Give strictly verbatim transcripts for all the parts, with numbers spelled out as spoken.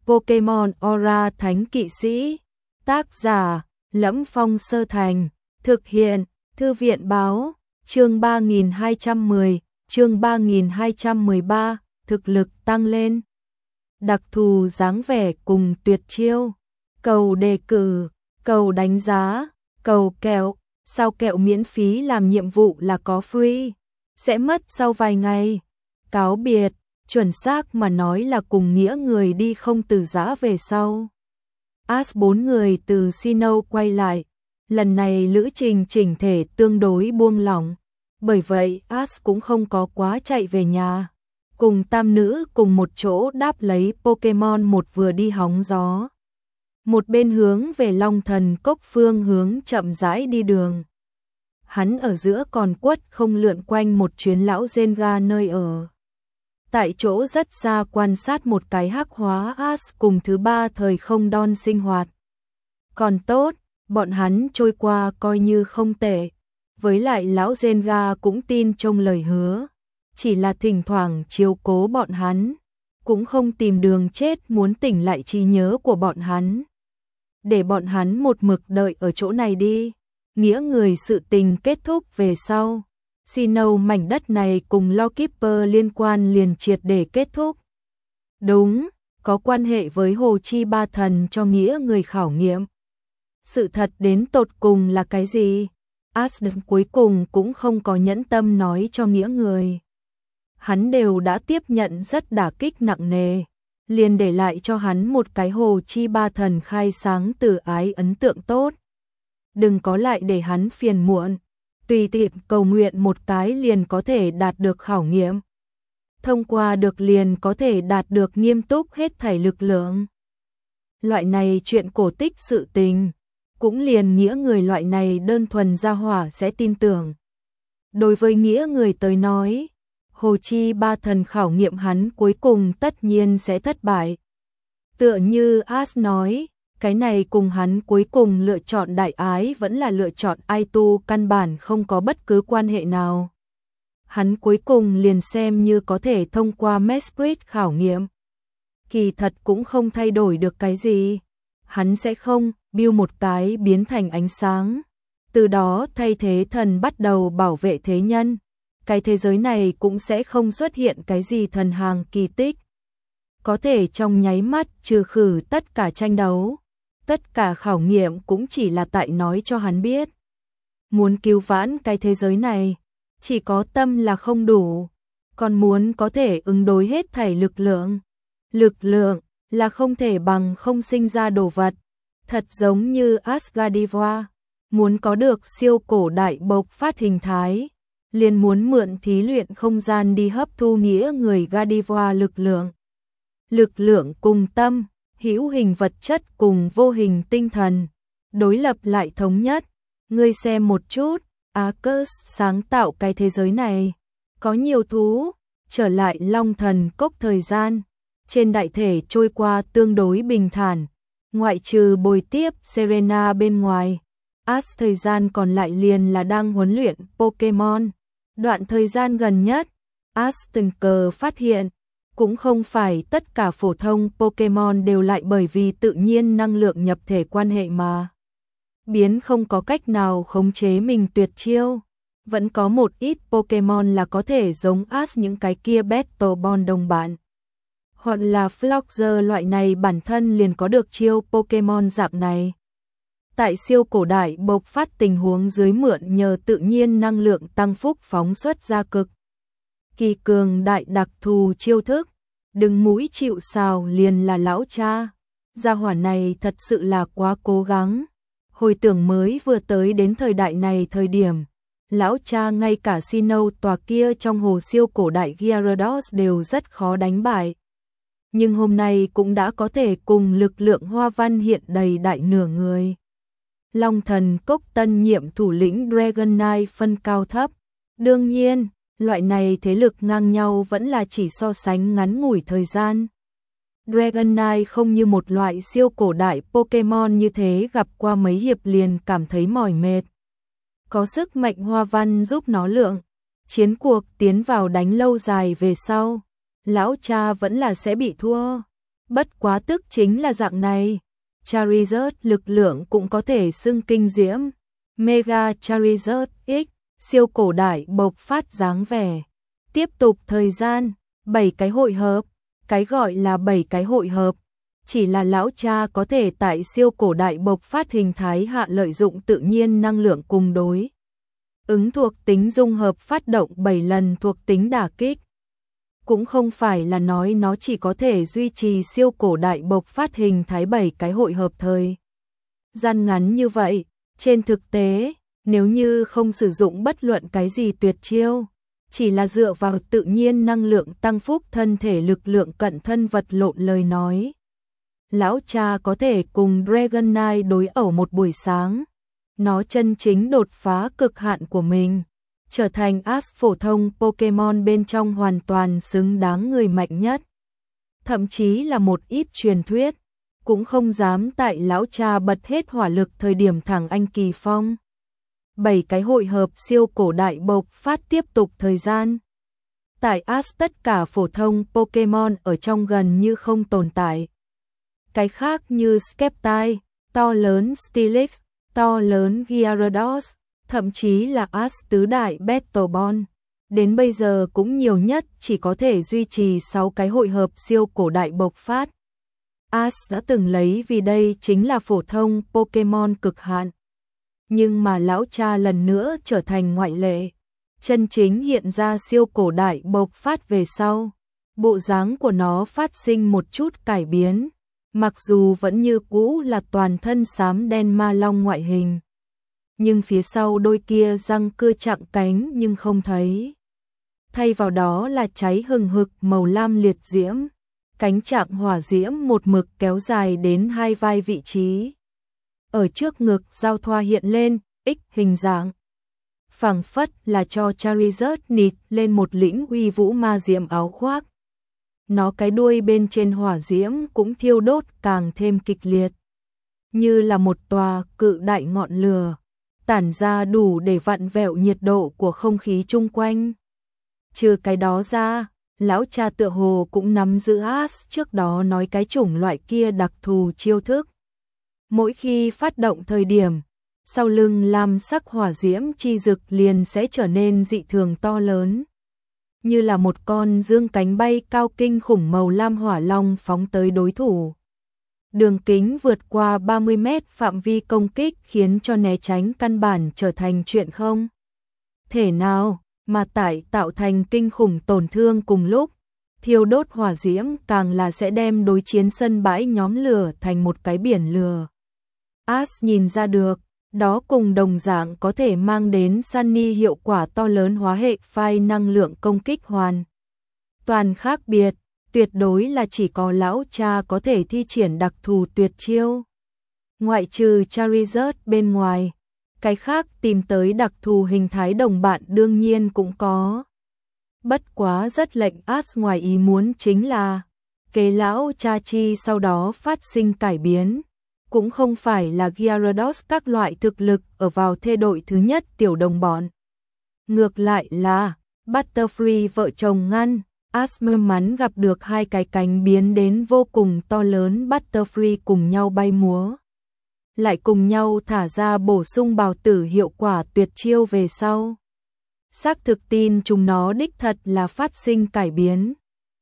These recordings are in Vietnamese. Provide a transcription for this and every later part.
Pokemon Aura Thánh Kỵ Sĩ. Tác giả: Lẫm Phong Sơ Thành. Thực hiện: Thư viện Báo. Chương ba nghìn hai trăm mười, chương ba nghìn hai trăm mười ba, thực lực tăng lên. Đặc thù dáng vẻ cùng tuyệt chiêu. Cầu đề cử, cầu đánh giá, cầu kẹo. Sao kẹo miễn phí làm nhiệm vụ là có free, sẽ mất sau vài ngày. Cáo biệt, chuẩn xác mà nói là cùng nghĩa người đi không từ giã về sau. Ash bốn người từ Sinnoh quay lại, lần này lữ trình chỉnh thể tương đối buông lỏng, bởi vậy Ash cũng không có quá chạy về nhà. Cùng tam nữ cùng một chỗ đáp lấy Pokemon một vừa đi hóng gió. Một bên hướng về Long Thần Cốc phương hướng chậm rãi đi đường. Hắn ở giữa còn quất không lượn quanh một chuyến lão Zenga nơi ở. Tại chỗ rất xa quan sát một cái hắc hóa Ash cùng thứ ba thời không đon sinh hoạt. Còn tốt, bọn hắn trôi qua coi như không tệ. Với lại lão Zenga cũng tin trong lời hứa. Chỉ là thỉnh thoảng chiếu cố bọn hắn, cũng không tìm đường chết muốn tỉnh lại trí nhớ của bọn hắn. Để bọn hắn một mực đợi ở chỗ này đi. Nghĩa người sự tình kết thúc về sau. Sinnoh mảnh đất này cùng Lawkeeper liên quan liền triệt để kết thúc. Đúng, có quan hệ với Hồ Chi Ba Thần cho nghĩa người khảo nghiệm. Sự thật đến tột cùng là cái gì? Ash cuối cùng cũng không có nhẫn tâm nói cho nghĩa người. Hắn đều đã tiếp nhận rất đả kích nặng nề, liền để lại cho hắn một cái Hồ Chi Ba Thần khai sáng từ ái ấn tượng tốt. Đừng có lại để hắn phiền muộn, tùy tiện cầu nguyện một cái liền có thể đạt được khảo nghiệm. Thông qua được liền có thể đạt được nghiêm túc hết thảy lực lượng. Loại này chuyện cổ tích sự tình, cũng liền nghĩa người loại này đơn thuần gia hỏa sẽ tin tưởng. Đối với nghĩa người tới nói, Hồ Chi Ba Thần khảo nghiệm hắn cuối cùng tất nhiên sẽ thất bại. Tựa như Ash nói, cái này cùng hắn cuối cùng lựa chọn đại ái vẫn là lựa chọn ai tu căn bản không có bất cứ quan hệ nào. Hắn cuối cùng liền xem như có thể thông qua Mesprit khảo nghiệm. Kỳ thật cũng không thay đổi được cái gì. Hắn sẽ không build một cái biến thành ánh sáng. Từ đó thay thế thần bắt đầu bảo vệ thế nhân. Cái thế giới này cũng sẽ không xuất hiện cái gì thần hàng kỳ tích. Có thể trong nháy mắt trừ khử tất cả tranh đấu. Tất cả khảo nghiệm cũng chỉ là tại nói cho hắn biết. Muốn cứu vãn cái thế giới này, chỉ có tâm là không đủ. Còn muốn có thể ứng đối hết thảy lực lượng. Lực lượng là không thể bằng không sinh ra đồ vật. Thật giống như Asgardiva, muốn có được siêu cổ đại bộc phát hình thái. Liền muốn mượn thí luyện không gian đi hấp thu nghĩa người Gardevoir lực lượng. Lực lượng cùng tâm, hữu hình vật chất cùng vô hình tinh thần, đối lập lại thống nhất. Ngươi xem một chút, Arceus sáng tạo cái thế giới này, có nhiều thú, trở lại Long Thần Cốc thời gian, trên đại thể trôi qua tương đối bình thản, ngoại trừ bồi tiếp Serena bên ngoài, Ash thời gian còn lại liền là đang huấn luyện Pokemon. Đoạn thời gian gần nhất, Ash từng cờ phát hiện, cũng không phải tất cả phổ thông Pokemon đều lại bởi vì tự nhiên năng lượng nhập thể quan hệ mà biến không có cách nào khống chế mình tuyệt chiêu. Vẫn có một ít Pokemon là có thể giống Ash những cái kia Battle Bond đồng bạn. Hoặc là Floxer loại này bản thân liền có được chiêu Pokemon dạng này. Tại siêu cổ đại bộc phát tình huống dưới mượn nhờ tự nhiên năng lượng tăng phúc phóng xuất ra cực kỳ cường đại đặc thù chiêu thức, đừng mũi chịu sào liền là lão cha. Gia hỏa này thật sự là quá cố gắng. Hồi tưởng mới vừa tới đến thời đại này thời điểm, lão cha ngay cả Sinnoh tòa kia trong hồ siêu cổ đại Gyarados đều rất khó đánh bại. Nhưng hôm nay cũng đã có thể cùng lực lượng hoa văn hiện đầy đại nửa người. Long Thần Cốc tân nhiệm thủ lĩnh Dragonite phân cao thấp. Đương nhiên, loại này thế lực ngang nhau vẫn là chỉ so sánh ngắn ngủi thời gian. Dragonite không như một loại siêu cổ đại Pokemon như thế gặp qua mấy hiệp liền cảm thấy mỏi mệt. Có sức mạnh hoa văn giúp nó lượng. Chiến cuộc tiến vào đánh lâu dài về sau, lão cha vẫn là sẽ bị thua. Bất quá tức chính là dạng này. Charizard lực lượng cũng có thể xưng kinh diễm. Mega Charizard X, siêu cổ đại bộc phát dáng vẻ. Tiếp tục thời gian, bảy cái hội hợp. Cái gọi là bảy cái hội hợp, chỉ là lão cha có thể tại siêu cổ đại bộc phát hình thái hạ lợi dụng tự nhiên năng lượng cùng đối ứng thuộc tính dung hợp phát động bảy lần thuộc tính đả kích. Cũng không phải là nói nó chỉ có thể duy trì siêu cổ đại bộc phát hình thái bảy cái hội hợp thời gian ngắn như vậy. Trên thực tế, nếu như không sử dụng bất luận cái gì tuyệt chiêu, chỉ là dựa vào tự nhiên năng lượng tăng phúc thân thể lực lượng cận thân vật lộn lời nói, lão cha có thể cùng Dragon Knight đối ẩu một buổi sáng. Nó chân chính đột phá cực hạn của mình, trở thành Ash phổ thông Pokemon bên trong hoàn toàn xứng đáng người mạnh nhất. Thậm chí là một ít truyền thuyết, cũng không dám tại lão cha bật hết hỏa lực thời điểm thẳng anh kỳ phong. Bảy cái hội hợp siêu cổ đại bộc phát tiếp tục thời gian. Tại Ash tất cả phổ thông Pokemon ở trong gần như không tồn tại. Cái khác như Sceptile, to lớn Steelix, to lớn Gyarados, thậm chí là Ash tứ đại Battlebond, đến bây giờ cũng nhiều nhất chỉ có thể duy trì sáu cái hội hợp siêu cổ đại bộc phát. Ash đã từng lấy vì đây chính là phổ thông Pokemon cực hạn. Nhưng mà lão cha lần nữa trở thành ngoại lệ. Chân chính hiện ra siêu cổ đại bộc phát về sau, bộ dáng của nó phát sinh một chút cải biến. Mặc dù vẫn như cũ là toàn thân xám đen ma long ngoại hình, nhưng phía sau đôi kia răng cưa chặng cánh nhưng không thấy. Thay vào đó là cháy hừng hực màu lam liệt diễm, cánh chặng hỏa diễm một mực kéo dài đến hai vai vị trí. Ở trước ngực giao thoa hiện lên, X hình dạng. Phảng phất là cho Charizard nịt lên một lĩnh uy vũ ma diệm áo khoác. Nó cái đuôi bên trên hỏa diễm cũng thiêu đốt càng thêm kịch liệt. Như là một tòa cự đại ngọn lửa, tản ra đủ để vặn vẹo nhiệt độ của không khí chung quanh. Trừ cái đó ra, lão cha tựa hồ cũng nắm giữ Ash trước đó nói cái chủng loại kia đặc thù chiêu thức. Mỗi khi phát động thời điểm, sau lưng lam sắc hỏa diễm chi rực liền sẽ trở nên dị thường to lớn. Như là một con dương cánh bay cao kinh khủng màu lam hỏa long phóng tới đối thủ. Đường kính vượt qua ba mươi mét, phạm vi công kích khiến cho né tránh căn bản trở thành chuyện không thể nào, mà tại tạo thành kinh khủng tổn thương cùng lúc. Thiêu đốt hỏa diễm càng là sẽ đem đối chiến sân bãi nhóm lửa thành một cái biển lửa. Ash nhìn ra được, đó cùng đồng dạng có thể mang đến Sunny hiệu quả to lớn hóa hệ phai năng lượng công kích hoàn toàn khác biệt, tuyệt đối là chỉ có lão cha có thể thi triển đặc thù tuyệt chiêu. Ngoại trừ Charizard bên ngoài, cái khác tìm tới đặc thù hình thái đồng bạn đương nhiên cũng có. Bất quá rất lệnh Ash ngoài ý muốn chính là, kế lão cha chi sau đó phát sinh cải biến. Cũng không phải là Gyarados các loại thực lực ở vào thê đội thứ nhất tiểu đồng bọn. Ngược lại là Butterfree vợ chồng ngăn, Ash may mắn gặp được hai cái cánh biến đến vô cùng to lớn Butterfree cùng nhau bay múa. Lại cùng nhau thả ra bổ sung bào tử hiệu quả tuyệt chiêu về sau. Xác thực tin chúng nó đích thật là phát sinh cải biến.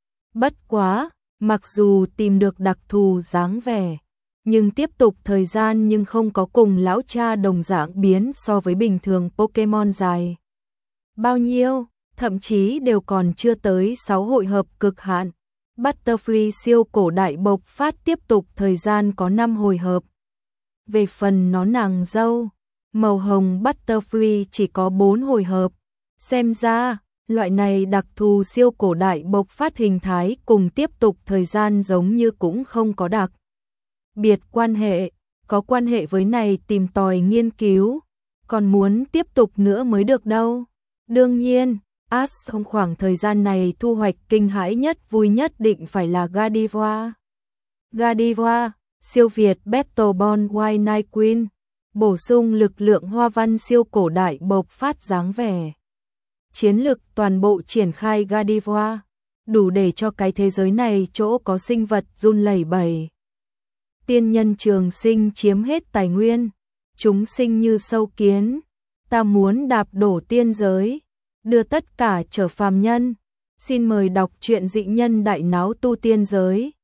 Bất quá, mặc dù tìm được đặc thù dáng vẻ, nhưng tiếp tục thời gian nhưng không có cùng lão cha đồng dạng biến so với bình thường Pokemon dài. Bao nhiêu, thậm chí đều còn chưa tới sáu hội hợp cực hạn. Butterfree siêu cổ đại bộc phát tiếp tục thời gian có năm hồi hợp. Về phần nó nàng dâu, màu hồng Butterfree chỉ có bốn hồi hợp. Xem ra, loại này đặc thù siêu cổ đại bộc phát hình thái cùng tiếp tục thời gian giống như cũng không có đặc biệt quan hệ, có quan hệ với này tìm tòi nghiên cứu, còn muốn tiếp tục nữa mới được đâu. Đương nhiên, Ash trong khoảng thời gian này thu hoạch kinh hãi nhất vui nhất định phải là Gardevoir. Gardevoir, siêu việt Battlebond White Night Queen, bổ sung lực lượng hoa văn siêu cổ đại bộc phát dáng vẻ. Chiến lực toàn bộ triển khai Gardevoir, đủ để cho cái thế giới này chỗ có sinh vật run lẩy bẩy. Tiên nhân trường sinh chiếm hết tài nguyên, chúng sinh như sâu kiến, ta muốn đạp đổ tiên giới, đưa tất cả trở phàm nhân. Xin mời đọc truyện Dị Nhân Đại Náo Tu Tiên Giới.